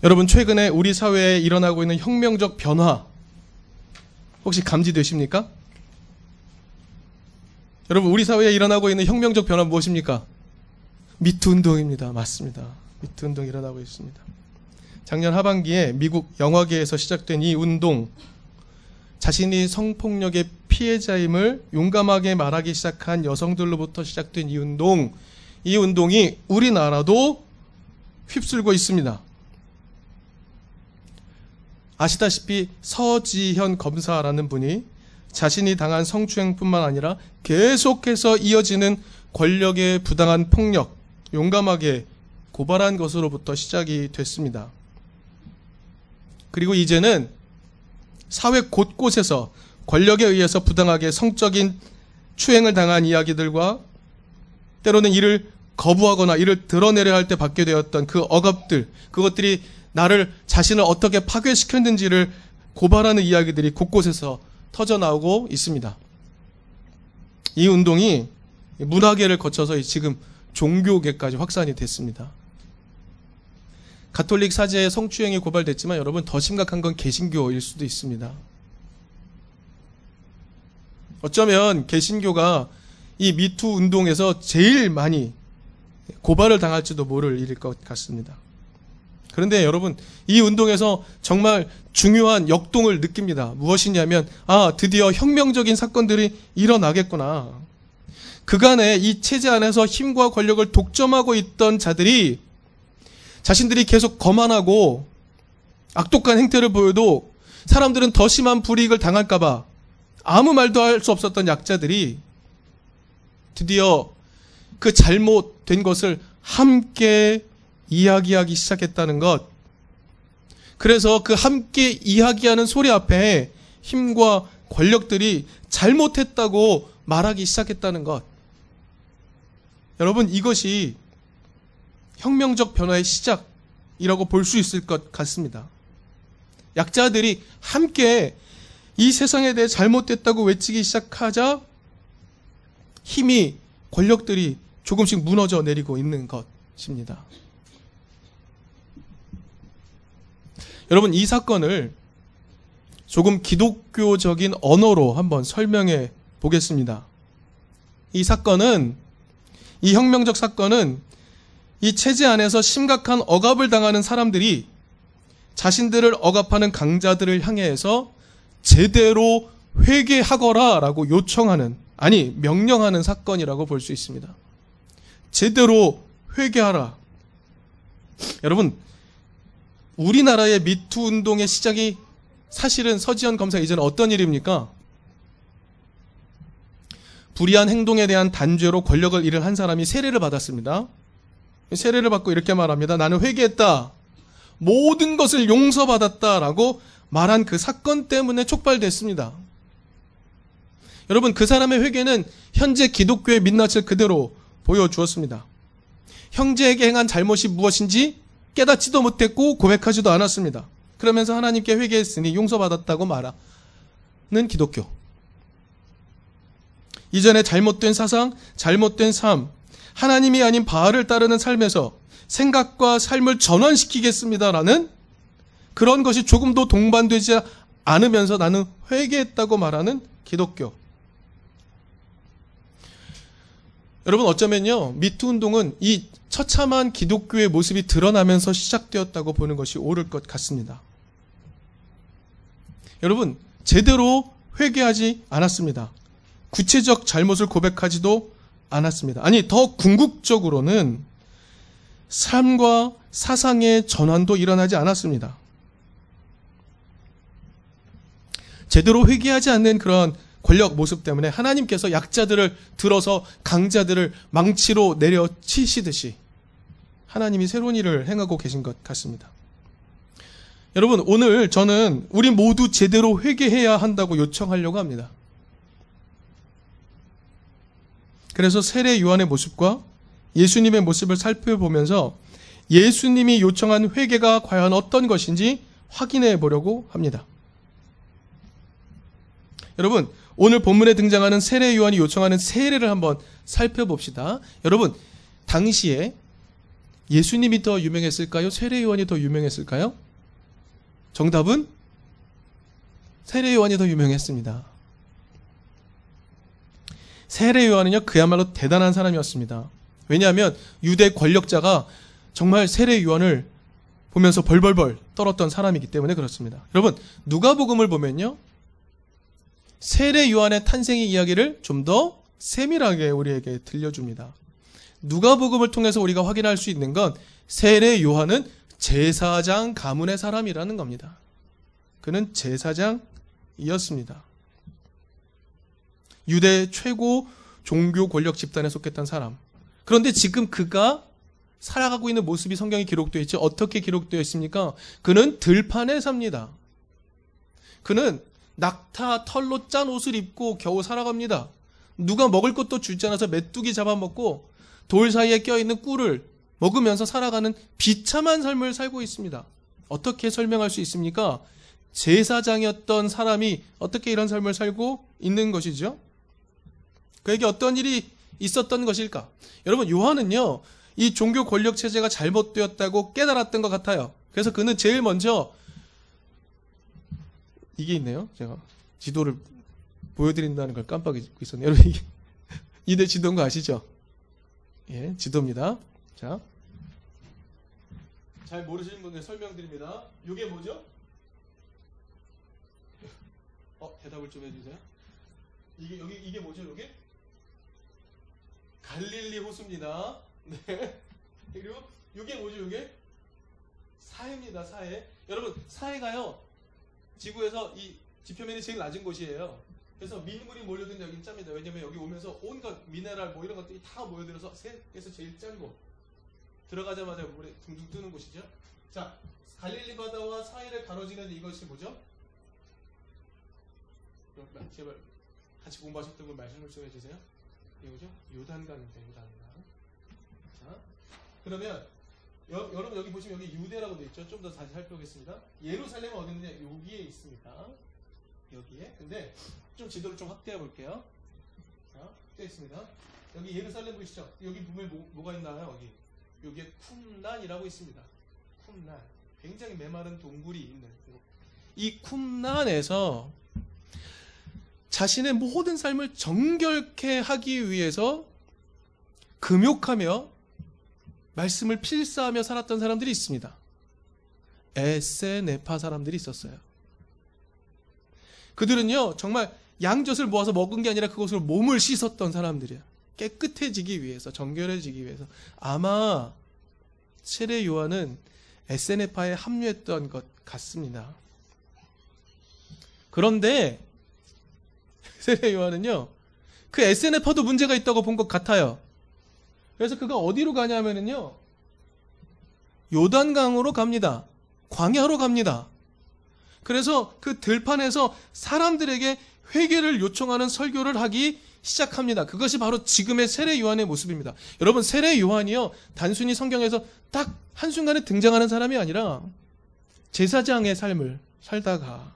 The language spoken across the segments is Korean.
여러분, 최근에 우리 사회에 일어나고 있는 혁명적 변화 혹시 감지되십니까? 여러분, 우리 사회에 일어나고 있는 혁명적 변화 무엇입니까? 미투 운동입니다. 맞습니다. 미투 운동이 일어나고 있습니다. 작년 하반기에 미국 영화계에서 시작된 이 운동, 자신이 성폭력의 피해자임을 용감하게 말하기 시작한 여성들로부터 시작된 이 운동이 우리나라도 휩쓸고 있습니다. 아시다시피 서지현 검사라는 분이 자신이 당한 성추행뿐만 아니라 계속해서 이어지는 권력의 부당한 폭력, 용감하게 고발한 것으로부터 시작이 됐습니다. 그리고 이제는 사회 곳곳에서 권력에 의해서 부당하게 성적인 추행을 당한 이야기들과 때로는 이를 거부하거나 이를 드러내려 할 때 받게 되었던 그 억압들, 그것들이 자신을 어떻게 파괴시켰는지를 고발하는 이야기들이 곳곳에서 터져나오고 있습니다. 이 운동이 문화계를 거쳐서 지금 종교계까지 확산이 됐습니다. 가톨릭 사제의 성추행이 고발됐지만 여러분, 더 심각한 건 개신교일 수도 있습니다. 어쩌면 개신교가 이 미투 운동에서 제일 많이 고발을 당할지도 모를 일일 것 같습니다. 그런데 여러분, 이 운동에서 정말 중요한 역동을 느낍니다. 무엇이냐면, 드디어 혁명적인 사건들이 일어나겠구나. 그간에 이 체제 안에서 힘과 권력을 독점하고 있던 자들이 자신들이 계속 거만하고 악독한 행태를 보여도 사람들은 더 심한 불이익을 당할까봐 아무 말도 할 수 없었던 약자들이 드디어 그 잘못된 것을 함께 이야기하기 시작했다는 것. 그래서 그 함께 이야기하는 소리 앞에 힘과 권력들이 잘못했다고 말하기 시작했다는 것. 여러분, 이것이 혁명적 변화의 시작이라고 볼 수 있을 것 같습니다. 약자들이 함께 이 세상에 대해 잘못됐다고 외치기 시작하자 권력들이 조금씩 무너져 내리고 있는 것입니다. 여러분, 이 사건을 조금 기독교적인 언어로 한번 설명해 보겠습니다. 이 혁명적 사건은 이 체제 안에서 심각한 억압을 당하는 사람들이 자신들을 억압하는 강자들을 향해서 제대로 회개하거라 라고 명령하는 사건이라고 볼 수 있습니다. 제대로 회개하라. 여러분, 우리나라의 미투 운동의 시작이 사실은 서지현 검사 이전에 어떤 일입니까? 불의한 행동에 대한 단죄로 권력을 잃은 한 사람이 세례를 받았습니다. 세례를 받고 이렇게 말합니다. 나는 회개했다. 모든 것을 용서받았다라고 말한 그 사건 때문에 촉발됐습니다. 여러분, 그 사람의 회개는 현재 기독교의 민낯을 그대로 보여주었습니다. 형제에게 행한 잘못이 무엇인지 깨닫지도 못했고 고백하지도 않았습니다. 그러면서 하나님께 회개했으니 용서받았다고 말하는 기독교. 이전에 잘못된 사상, 잘못된 삶, 하나님이 아닌 바알을 따르는 삶에서 생각과 삶을 전환시키겠습니다라는 그런 것이 조금도 동반되지 않으면서 나는 회개했다고 말하는 기독교. 여러분, 어쩌면요, 미투 운동은 이 처참한 기독교의 모습이 드러나면서 시작되었다고 보는 것이 옳을 것 같습니다. 여러분, 제대로 회개하지 않았습니다. 구체적 잘못을 고백하지도 않았습니다. 아니, 더 궁극적으로는 삶과 사상의 전환도 일어나지 않았습니다. 제대로 회개하지 않는 그런 권력 모습 때문에 하나님께서 약자들을 들어서 강자들을 망치로 내려치시듯이 하나님이 새로운 일을 행하고 계신 것 같습니다. 여러분, 오늘 저는 우리 모두 제대로 회개해야 한다고 요청하려고 합니다. 그래서 세례 요한의 모습과 예수님의 모습을 살펴보면서 예수님이 요청한 회개가 과연 어떤 것인지 확인해 보려고 합니다. 여러분, 오늘 본문에 등장하는 세례 요한이 요청하는 세례를 한번 살펴봅시다. 여러분, 당시에 예수님이 더 유명했을까요? 세례 요한이 더 유명했을까요? 정답은 세례 요한이 더 유명했습니다. 세례 요한은요, 그야말로 대단한 사람이었습니다. 왜냐하면 유대 권력자가 정말 세례 요한을 보면서 벌벌벌 떨었던 사람이기 때문에 그렇습니다. 여러분, 누가복음을 보면요, 세례 요한의 탄생의 이야기를 좀 더 세밀하게 우리에게 들려줍니다. 누가복음을 통해서 우리가 확인할 수 있는 건 세례 요한은 제사장 가문의 사람이라는 겁니다. 그는 제사장이었습니다. 유대 최고 종교 권력 집단에 속했던 사람. 그런데 지금 그가 살아가고 있는 모습이 성경에 기록되어 있죠. 어떻게 기록되어 있습니까? 그는 들판에 삽니다. 그는 낙타 털로 짠 옷을 입고 겨우 살아갑니다. 누가 먹을 것도 주지 않아서 메뚜기 잡아먹고 돌 사이에 껴있는 꿀을 먹으면서 살아가는 비참한 삶을 살고 있습니다. 어떻게 설명할 수 있습니까? 제사장이었던 사람이 어떻게 이런 삶을 살고 있는 것이죠? 그에게 어떤 일이 있었던 것일까? 여러분, 요한은요, 이 종교 권력 체제가 잘못되었다고 깨달았던 것 같아요. 그래서 그는 제일 먼저, 이게 있네요. 제가 지도를 보여드린다는 걸 깜빡 잊고 있었네요. 여러분, 이게 지도인 거 아시죠? 예, 지도입니다. 자, 잘 모르시는 분들 설명드립니다. 이게 뭐죠? 대답을 좀 해주세요. 이게 뭐죠? 이게 갈릴리 호수입니다. 네. 그리고 이게 뭐죠? 이게 사해입니다. 사해. 여러분, 사해가요, 지구에서 이 지표면이 제일 낮은 곳이에요. 그래서 민물이 몰려드는 여기는 짭니다. 왜냐면 여기 오면서 온갖 미네랄 뭐 이런 것들이 다 모여들어서 세계에서 제일 짠 곳. 들어가자마자 물에 둥둥 뜨는 곳이죠. 자, 갈릴리 바다와 사해를 가로지르는 이것이 뭐죠? 제발 같이 공부하셨던 분 말씀을 좀 해주세요. 이게 뭐죠? 요단강입니다. 요단강. 자, 그러면 여러분 여기 보시면 여기 유대라고 되어 있죠. 좀 더 다시 살펴보겠습니다. 예루살렘은 어디 있느냐? 여기에 있습니다. 여기에. 근데 좀 지도를 좀 확대해 볼게요. 자, 확대해 있습니다. 여기 예루살렘 보이시죠? 여기 보면 뭐가 있나요? 여기에 쿰난이라고 있습니다. 쿰난. 굉장히 메마른 동굴이 있는 이 쿰난에서 자신의 모든 삶을 정결케 하기 위해서 금욕하며 말씀을 필사하며 살았던 사람들이 있습니다. 에세네파 사람들이 있었어요. 그들은요, 정말 양젖을 모아서 먹은 게 아니라 그것으로 몸을 씻었던 사람들이에요. 깨끗해지기 위해서, 정결해지기 위해서. 아마 세례 요한은 에세네파에 합류했던 것 같습니다. 그런데 세례 요한은요, 그 에세네파도 문제가 있다고 본 것 같아요. 그래서 그가 어디로 가냐면요, 요단강으로 갑니다. 광야로 갑니다. 그래서 그 들판에서 사람들에게 회개를 요청하는 설교를 하기 시작합니다. 그것이 바로 지금의 세례 요한의 모습입니다. 여러분, 세례 요한이요, 단순히 성경에서 딱 한순간에 등장하는 사람이 아니라 제사장의 삶을 살다가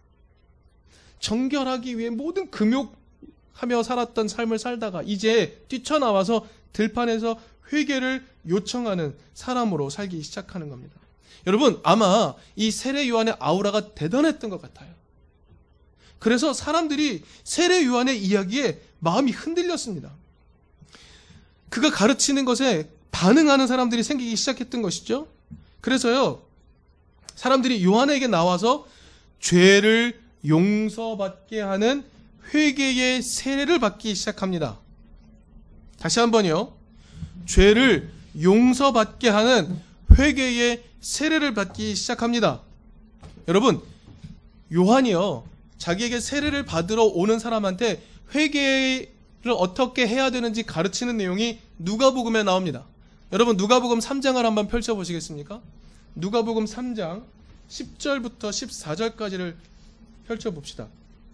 정결하기 위해 모든 금욕하며 살았던 삶을 살다가 이제 뛰쳐나와서 들판에서 회개를 요청하는 사람으로 살기 시작하는 겁니다. 여러분, 아마 이 세례 요한의 아우라가 대단했던 것 같아요. 그래서 사람들이 세례 요한의 이야기에 마음이 흔들렸습니다. 그가 가르치는 것에 반응하는 사람들이 생기기 시작했던 것이죠. 그래서요, 사람들이 요한에게 나와서 죄를 용서받게 하는 회개의 세례를 받기 시작합니다. 다시 한번요. 죄를 용서받게 하는 회개의 세례를 받기 시작합니다. 여러분, 요한이요, 자기에게 세례를 받으러 오는 사람한테 회개를 어떻게 해야 되는지 가르치는 내용이 누가복음에 나옵니다. 여러분, 누가복음 3장을 한번 펼쳐보시겠습니까? 누가복음 3장 10절부터 14절까지를 펼쳐봅시다.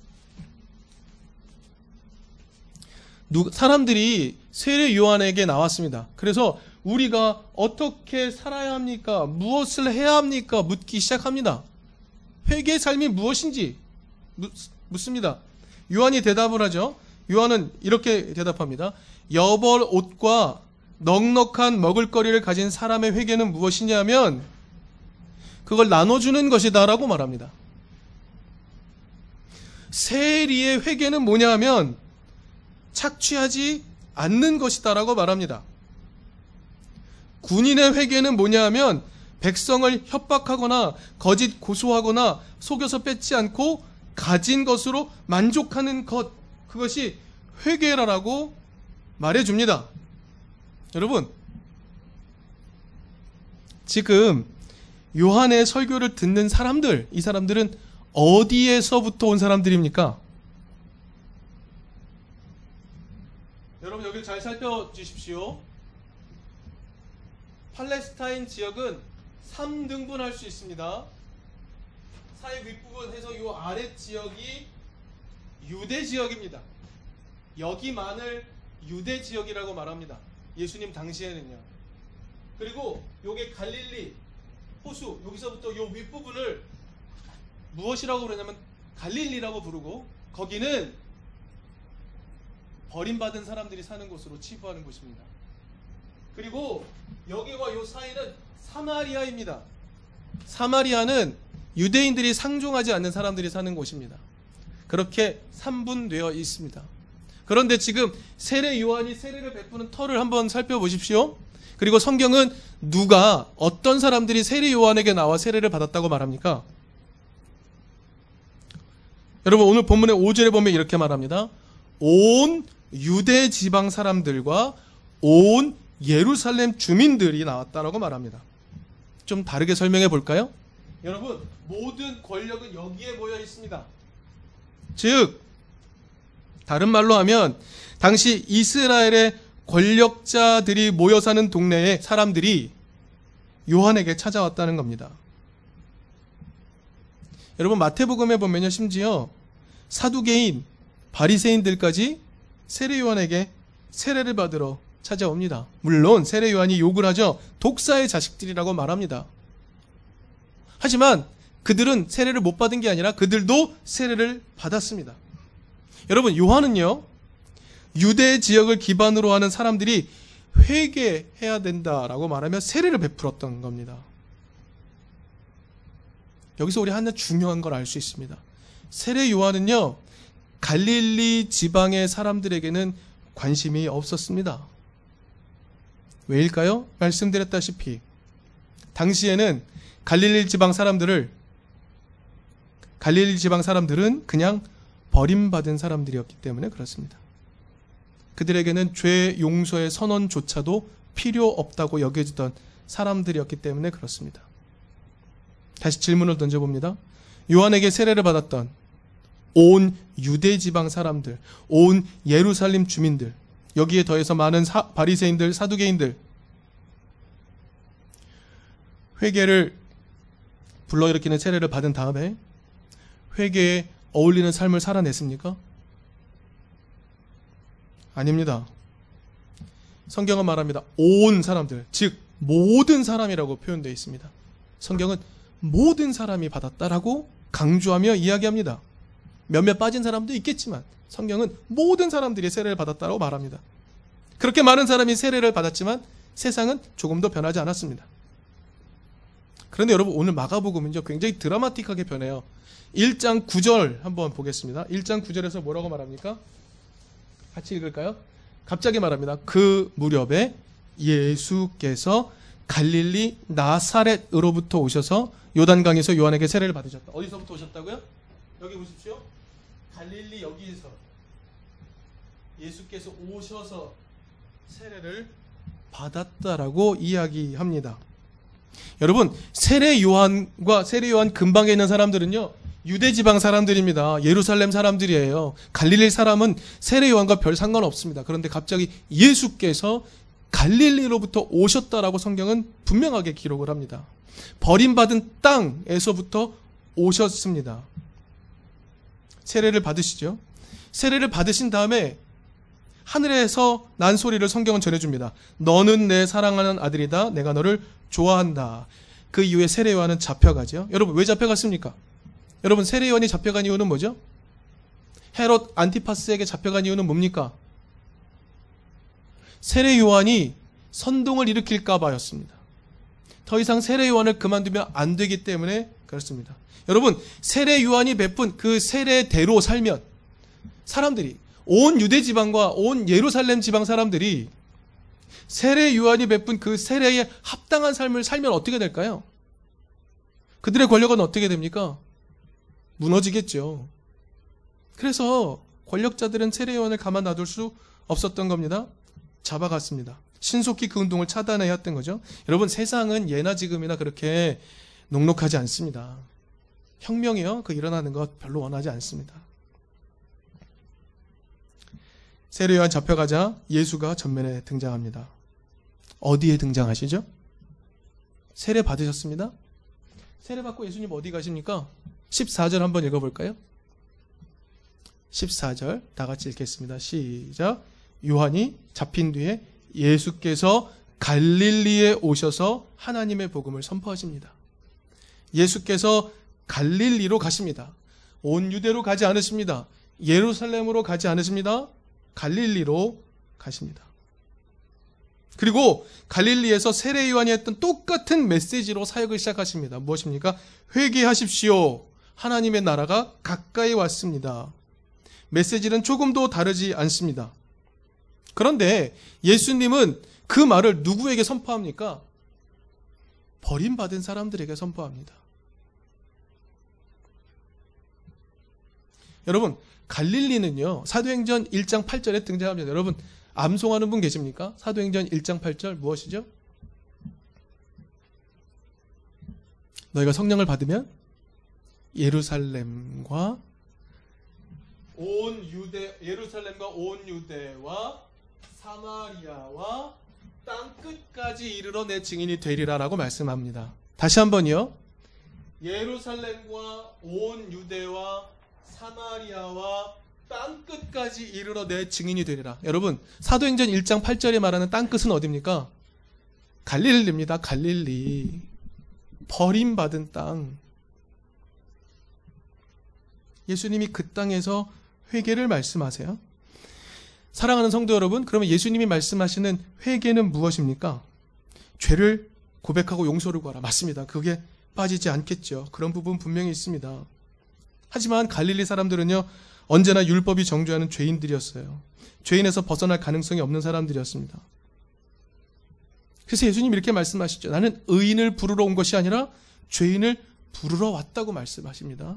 사람들이 세례 요한에게 나왔습니다. 그래서 우리가 어떻게 살아야 합니까? 무엇을 해야 합니까? 묻기 시작합니다. 회개의 삶이 무엇인지 묻습니다. 요한이 대답을 하죠. 요한은 이렇게 대답합니다. 여벌 옷과 넉넉한 먹을거리를 가진 사람의 회개는 무엇이냐면 그걸 나눠주는 것이다라고 말합니다. 세리의 회개는 뭐냐 하면 착취하지 않는 것이다라고 말합니다. 군인의 회개는 뭐냐 하면 백성을 협박하거나 거짓 고소하거나 속여서 뺏지 않고 가진 것으로 만족하는 것, 그것이 회개라라고 말해줍니다. 여러분, 지금 요한의 설교를 듣는 사람들, 이 사람들은 어디에서부터 온 사람들입니까? 여러분 여기 잘 살펴주십시오. 팔레스타인 지역은 3등분할 수 있습니다. 사이 윗부분 해서 요 아래 지역이 유대 지역입니다. 여기만을 유대 지역이라고 말합니다. 예수님 당시에는요. 그리고 요게 갈릴리 호수, 여기서부터 요 윗부분을 무엇이라고 그러냐면 갈릴리라고 부르고, 거기는 버림받은 사람들이 사는 곳으로 치부하는 곳입니다. 그리고 여기와 요 사이는 사마리아입니다. 사마리아는 유대인들이 상종하지 않는 사람들이 사는 곳입니다. 그렇게 3분되어 있습니다. 그런데 지금 세례 요한이 세례를 베푸는 터를 한번 살펴보십시오. 그리고 성경은 누가, 어떤 사람들이 세례 요한에게 나와 세례를 받았다고 말합니까? 여러분 오늘 본문의 5절에 보면 이렇게 말합니다. 온 유대 지방 사람들과 온 예루살렘 주민들이 나왔다라고 말합니다. 좀 다르게 설명해 볼까요? 여러분, 모든 권력은 여기에 모여 있습니다. 즉, 다른 말로 하면 당시 이스라엘의 권력자들이 모여 사는 동네의 사람들이 요한에게 찾아왔다는 겁니다. 여러분, 마태복음에 보면요, 심지어 사두개인, 바리새인들까지 세례 요한에게 세례를 받으러 찾아옵니다. 물론 세례 요한이 욕을 하죠. 독사의 자식들이라고 말합니다. 하지만 그들은 세례를 못 받은 게 아니라 그들도 세례를 받았습니다. 여러분, 요한은요, 유대 지역을 기반으로 하는 사람들이 회개해야 된다라고 말하며 세례를 베풀었던 겁니다. 여기서 우리 하나 중요한 걸 알 수 있습니다. 세례 요한은요, 갈릴리 지방의 사람들에게는 관심이 없었습니다. 왜일까요? 말씀드렸다시피 당시에는 갈릴리 지방 사람들은 그냥 버림받은 사람들이었기 때문에 그렇습니다. 그들에게는 죄 용서의 선언조차도 필요 없다고 여겨지던 사람들이었기 때문에 그렇습니다. 다시 질문을 던져봅니다. 요한에게 세례를 받았던 온 유대 지방 사람들, 온 예루살렘 주민들, 여기에 더해서 많은 바리새인들, 사두개인들, 회개를 불러일으키는 세례를 받은 다음에 회개에 어울리는 삶을 살아냈습니까? 아닙니다. 성경은 말합니다. 온 사람들, 즉 모든 사람이라고 표현되어 있습니다. 성경은 모든 사람이 받았다라고 강조하며 이야기합니다. 몇몇 빠진 사람도 있겠지만 성경은 모든 사람들이 세례를 받았다고 말합니다. 그렇게 많은 사람이 세례를 받았지만 세상은 조금도 변하지 않았습니다. 그런데 여러분, 오늘 마가복음은요, 굉장히 드라마틱하게 변해요. 1장 9절 한번 보겠습니다. 1장 9절에서 뭐라고 말합니까? 같이 읽을까요? 갑자기 말합니다. 그 무렵에 예수께서 갈릴리 나사렛으로부터 오셔서 요단강에서 요한에게 세례를 받으셨다. 어디서부터 오셨다고요? 여기 보십시오. 갈릴리 여기에서 예수께서 오셔서 세례를 받았다라고 이야기합니다. 여러분, 세례 요한과 세례 요한 근방에 있는 사람들은요, 유대 지방 사람들입니다. 예루살렘 사람들이에요. 갈릴리 사람은 세례 요한과 별 상관없습니다. 그런데 갑자기 예수께서 갈릴리로부터 오셨다라고 성경은 분명하게 기록을 합니다. 버림받은 땅에서부터 오셨습니다. 세례를 받으시죠. 세례를 받으신 다음에 하늘에서 난 소리를 성경은 전해줍니다. 너는 내 사랑하는 아들이다. 내가 너를 좋아한다. 그 이후에 세례 요한은 잡혀가죠. 여러분, 왜 잡혀갔습니까? 여러분, 세례 요한이 잡혀간 이유는 뭐죠? 헤롯 안티파스에게 잡혀간 이유는 뭡니까? 세례 요한이 선동을 일으킬까 봐였습니다. 더 이상 세례 요한을 그만두면 안 되기 때문에 그렇습니다. 여러분, 세례 요한이 베푼 그 세례대로 살면 사람들이, 온 유대 지방과 온 예루살렘 지방 사람들이 세례 요한이 베푼 그 세례에 합당한 삶을 살면 어떻게 될까요? 그들의 권력은 어떻게 됩니까? 무너지겠죠. 그래서 권력자들은 세례 요한을 가만 놔둘 수 없었던 겁니다. 잡아갔습니다. 신속히 그 운동을 차단해야 했던 거죠. 여러분, 세상은 예나 지금이나 그렇게 녹록하지 않습니다. 혁명이요, 그 일어나는 것 별로 원하지 않습니다. 세례 요한 잡혀가자 예수가 전면에 등장합니다. 어디에 등장하시죠? 세례 받으셨습니다. 세례 받고 예수님 어디 가십니까? 14절 한번 읽어볼까요? 14절 다 같이 읽겠습니다. 시작. 요한이 잡힌 뒤에 예수께서 갈릴리에 오셔서 하나님의 복음을 선포하십니다. 예수께서 갈릴리로 가십니다. 온 유대로 가지 않으십니다. 예루살렘으로 가지 않으십니다. 갈릴리로 가십니다. 그리고 갈릴리에서 세례 요한이 했던 똑같은 메시지로 사역을 시작하십니다. 무엇입니까? 회개하십시오. 하나님의 나라가 가까이 왔습니다. 메시지는 조금도 다르지 않습니다. 그런데 예수님은 그 말을 누구에게 선포합니까? 버림받은 사람들에게 선포합니다. 여러분, 갈릴리는요, 사도행전 1장 8절에 등장합니다. 여러분, 암송하는 분 계십니까? 사도행전 1장 8절 무엇이죠? 너희가 성령을 받으면 예루살렘과 온 유대와 사마리아와 땅 끝까지 이르러 내 증인이 되리라라고 말씀합니다. 다시 한번요. 예루살렘과 온 유대와 사마리아와 땅 끝까지 이르러 내 증인이 되리라. 여러분, 사도행전 1장 8절에 말하는 땅 끝은 어디입니까? 갈릴리입니다. 갈릴리. 버림받은 땅. 예수님이 그 땅에서 회개를 말씀하세요. 사랑하는 성도 여러분, 그러면 예수님이 말씀하시는 회개는 무엇입니까? 죄를 고백하고 용서를 구하라. 맞습니다. 그게 빠지지 않겠죠. 그런 부분 분명히 있습니다. 하지만 갈릴리 사람들은요, 언제나 율법이 정죄하는 죄인들이었어요. 죄인에서 벗어날 가능성이 없는 사람들이었습니다. 그래서 예수님 이렇게 말씀하시죠. 나는 의인을 부르러 온 것이 아니라 죄인을 부르러 왔다고 말씀하십니다.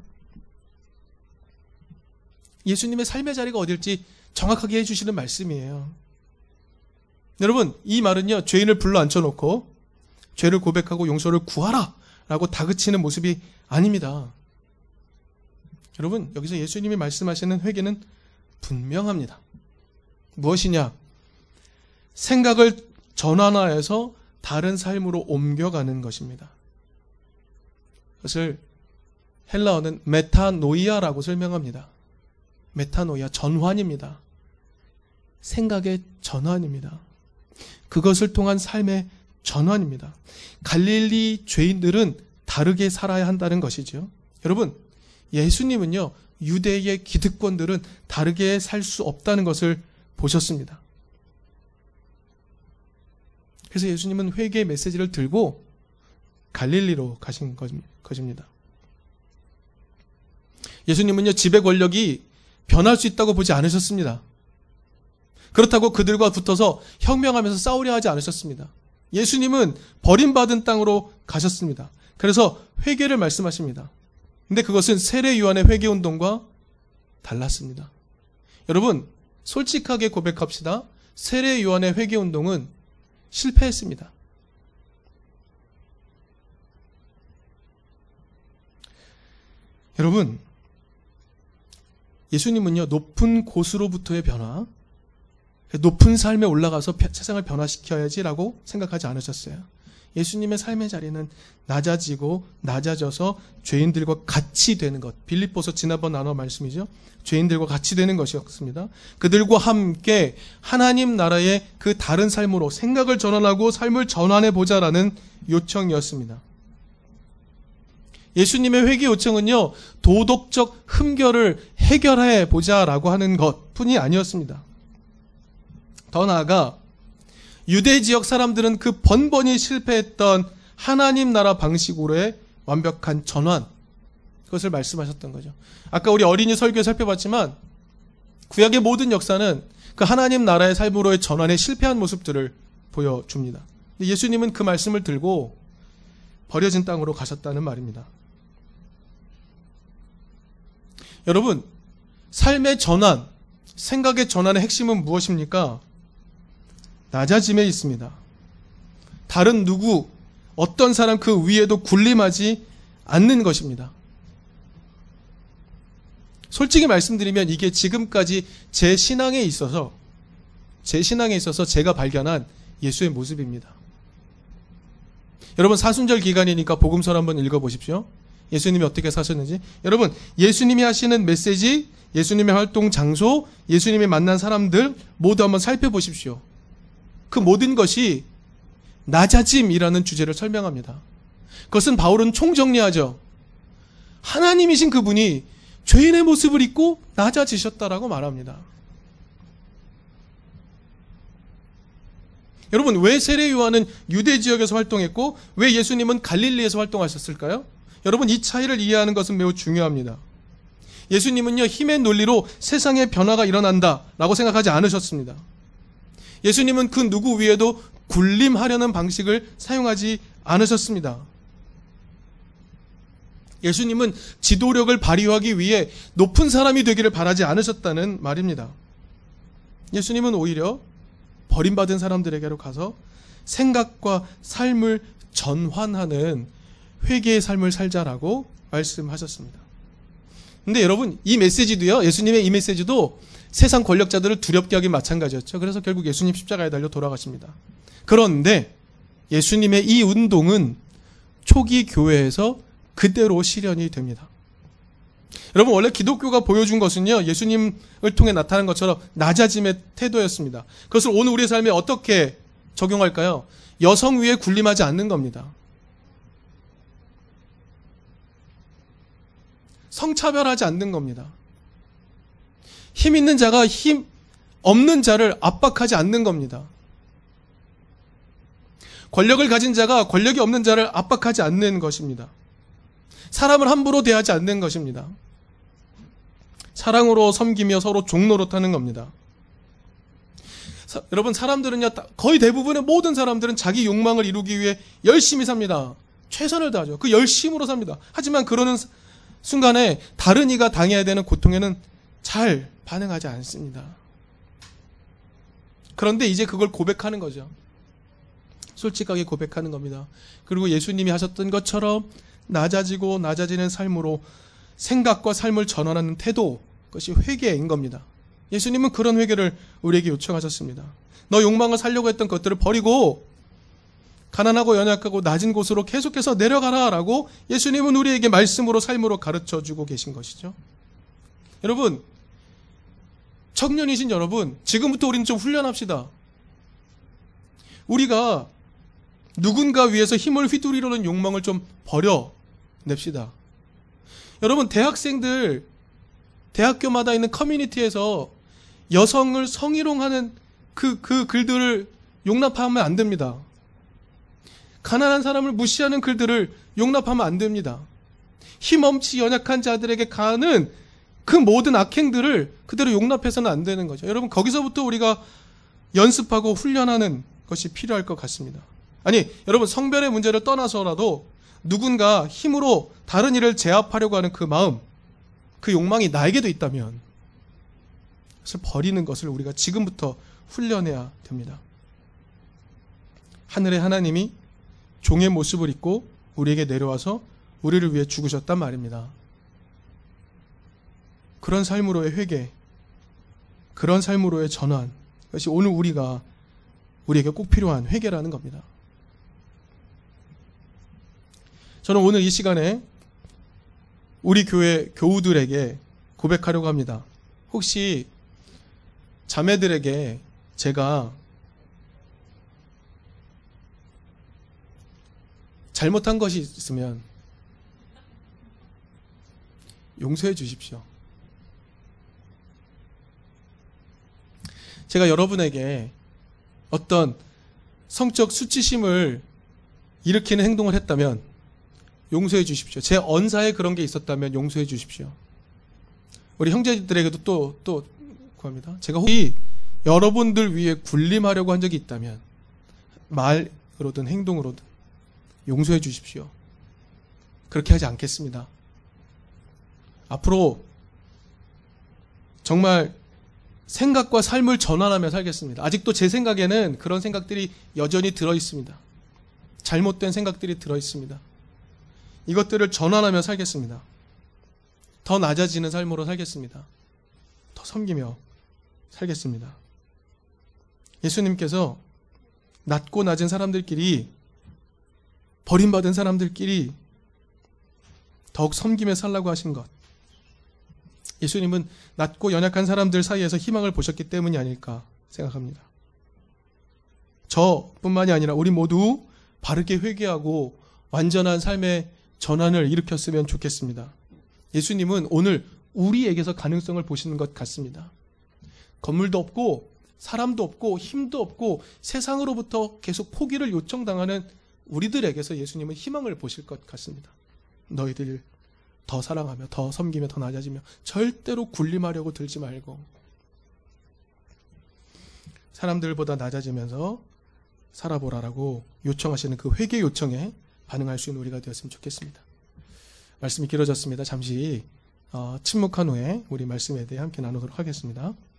예수님의 삶의 자리가 어딜지 정확하게 해주시는 말씀이에요. 여러분, 이 말은요, 죄인을 불러 앉혀놓고 죄를 고백하고 용서를 구하라 라고 다그치는 모습이 아닙니다. 여러분, 여기서 예수님이 말씀하시는 회개는 분명합니다. 무엇이냐? 생각을 전환하여서 다른 삶으로 옮겨가는 것입니다. 그것을 헬라어는 메타노이아라고 설명합니다. 메타노이아, 전환입니다. 생각의 전환입니다. 그것을 통한 삶의 전환입니다. 갈릴리 죄인들은 다르게 살아야 한다는 것이죠. 여러분, 예수님은요, 유대의 기득권들은 다르게 살 수 없다는 것을 보셨습니다. 그래서 예수님은 회개의 메시지를 들고 갈릴리로 가신 것입니다. 예수님은요, 지배 권력이 변할 수 있다고 보지 않으셨습니다. 그렇다고 그들과 붙어서 혁명하면서 싸우려 하지 않으셨습니다. 예수님은 버림받은 땅으로 가셨습니다. 그래서 회개를 말씀하십니다. 근데 그것은 세례 요한의 회개 운동과 달랐습니다. 여러분, 솔직하게 고백합시다. 세례 요한의 회개 운동은 실패했습니다. 여러분, 예수님은요, 높은 곳으로부터의 변화, 높은 삶에 올라가서 세상을 변화시켜야지라고 생각하지 않으셨어요. 예수님의 삶의 자리는 낮아지고 낮아져서 죄인들과 같이 되는 것. 빌립보서 지난번 나눠 말씀이죠. 죄인들과 같이 되는 것이었습니다. 그들과 함께 하나님 나라의 그 다른 삶으로 생각을 전환하고 삶을 전환해 보자라는 요청이었습니다. 예수님의 회개 요청은요, 도덕적 흠결을 해결해 보자라고 하는 것뿐이 아니었습니다. 더 나아가 유대 지역 사람들은 그 번번이 실패했던 하나님 나라 방식으로의 완벽한 전환, 그것을 말씀하셨던 거죠. 아까 우리 어린이 설교에 살펴봤지만 구약의 모든 역사는 그 하나님 나라의 삶으로의 전환에 실패한 모습들을 보여줍니다. 예수님은 그 말씀을 들고 버려진 땅으로 가셨다는 말입니다. 여러분, 삶의 전환, 생각의 전환의 핵심은 무엇입니까? 낮아짐에 있습니다. 다른 누구, 어떤 사람 그 위에도 군림하지 않는 것입니다. 솔직히 말씀드리면 이게 지금까지 제 신앙에 있어서 제가 발견한 예수의 모습입니다. 여러분, 사순절 기간이니까 복음서를 한번 읽어보십시오. 예수님이 어떻게 사셨는지. 여러분, 예수님이 하시는 메시지, 예수님의 활동 장소, 예수님이 만난 사람들 모두 한번 살펴보십시오. 그 모든 것이 낮아짐이라는 주제를 설명합니다. 그것은 바울은 총정리하죠. 하나님이신 그분이 죄인의 모습을 입고 낮아지셨다라고 말합니다. 여러분, 왜 세례 요한은 유대 지역에서 활동했고 왜 예수님은 갈릴리에서 활동하셨을까요? 여러분, 이 차이를 이해하는 것은 매우 중요합니다. 예수님은요, 힘의 논리로 세상에 변화가 일어난다라고 생각하지 않으셨습니다. 예수님은 그 누구 위에도 군림하려는 방식을 사용하지 않으셨습니다. 예수님은 지도력을 발휘하기 위해 높은 사람이 되기를 바라지 않으셨다는 말입니다. 예수님은 오히려 버림받은 사람들에게로 가서 생각과 삶을 전환하는 회개의 삶을 살자라고 말씀하셨습니다. 근데 여러분, 이 메시지도요, 예수님의 이 메시지도 세상 권력자들을 두렵게 하기 마찬가지였죠. 그래서 결국 예수님 십자가에 달려 돌아가십니다. 그런데 예수님의 이 운동은 초기 교회에서 그대로 실현이 됩니다. 여러분, 원래 기독교가 보여준 것은요, 예수님을 통해 나타난 것처럼 낮아짐의 태도였습니다. 그것을 오늘 우리의 삶에 어떻게 적용할까요? 여성 위에 군림하지 않는 겁니다. 성차별하지 않는 겁니다. 힘 있는 자가 힘 없는 자를 압박하지 않는 겁니다. 권력을 가진 자가 권력이 없는 자를 압박하지 않는 것입니다. 사람을 함부로 대하지 않는 것입니다. 사랑으로 섬기며 서로 종노릇하는 겁니다. 여러분, 사람들은요, 거의 대부분의 모든 사람들은 자기 욕망을 이루기 위해 열심히 삽니다. 최선을 다하죠. 그 열심으로 삽니다. 하지만 그러는 순간에 다른 이가 당해야 되는 고통에는 잘 반응하지 않습니다. 그런데 이제 그걸 고백하는 거죠. 솔직하게 고백하는 겁니다. 그리고 예수님이 하셨던 것처럼 낮아지고 낮아지는 삶으로 생각과 삶을 전환하는 태도, 그것이 회개인 겁니다. 예수님은 그런 회개를 우리에게 요청하셨습니다. 너 욕망을 살려고 했던 것들을 버리고 가난하고 연약하고 낮은 곳으로 계속해서 내려가라 라고 예수님은 우리에게 말씀으로 삶으로 가르쳐주고 계신 것이죠. 여러분, 청년이신 여러분, 지금부터 우리는 좀 훈련합시다. 우리가 누군가 위해서 힘을 휘두르려는 욕망을 좀 버려냅시다. 여러분, 대학생들, 대학교마다 있는 커뮤니티에서 여성을 성희롱하는 그 글들을 용납하면 안 됩니다. 가난한 사람을 무시하는 글들을 용납하면 안 됩니다. 힘없이 연약한 자들에게 가하는 그 모든 악행들을 그대로 용납해서는 안 되는 거죠. 여러분, 거기서부터 우리가 연습하고 훈련하는 것이 필요할 것 같습니다. 아니, 여러분, 성별의 문제를 떠나서라도 누군가 힘으로 다른 일을 제압하려고 하는 그 마음, 그 욕망이 나에게도 있다면 그것을 버리는 것을 우리가 지금부터 훈련해야 됩니다. 하늘의 하나님이 종의 모습을 입고 우리에게 내려와서 우리를 위해 죽으셨단 말입니다. 그런 삶으로의 회개, 그런 삶으로의 전환, 그것이 오늘 우리에게 꼭 필요한 회개라는 겁니다. 저는 오늘 이 시간에 우리 교회 교우들에게 고백하려고 합니다. 혹시 자매들에게 제가 잘못한 것이 있으면 용서해 주십시오. 제가 여러분에게 어떤 성적 수치심을 일으키는 행동을 했다면 용서해 주십시오. 제 언사에 그런 게 있었다면 용서해 주십시오. 우리 형제들에게도 또 구합니다. 제가 혹시 여러분들 위해 군림하려고 한 적이 있다면 말으로든 행동으로든 용서해 주십시오. 그렇게 하지 않겠습니다. 앞으로 정말 생각과 삶을 전환하며 살겠습니다. 아직도 제 생각에는 그런 생각들이 여전히 들어있습니다. 잘못된 생각들이 들어있습니다. 이것들을 전환하며 살겠습니다. 더 낮아지는 삶으로 살겠습니다. 더 섬기며 살겠습니다. 예수님께서 낮고 낮은 사람들끼리, 버림받은 사람들끼리 더욱 섬기며 살라고 하신 것, 예수님은 낮고 연약한 사람들 사이에서 희망을 보셨기 때문이 아닐까 생각합니다. 저뿐만이 아니라 우리 모두 바르게 회개하고 완전한 삶의 전환을 일으켰으면 좋겠습니다. 예수님은 오늘 우리에게서 가능성을 보시는 것 같습니다. 건물도 없고 사람도 없고 힘도 없고 세상으로부터 계속 포기를 요청당하는 우리들에게서 예수님은 희망을 보실 것 같습니다. 너희들 더 사랑하며 더 섬기며 더 낮아지며 절대로 군림하려고 들지 말고 사람들보다 낮아지면서 살아보라라고 요청하시는 그 회개 요청에 반응할 수 있는 우리가 되었으면 좋겠습니다. 말씀이 길어졌습니다. 잠시 침묵한 후에 우리 말씀에 대해 함께 나누도록 하겠습니다.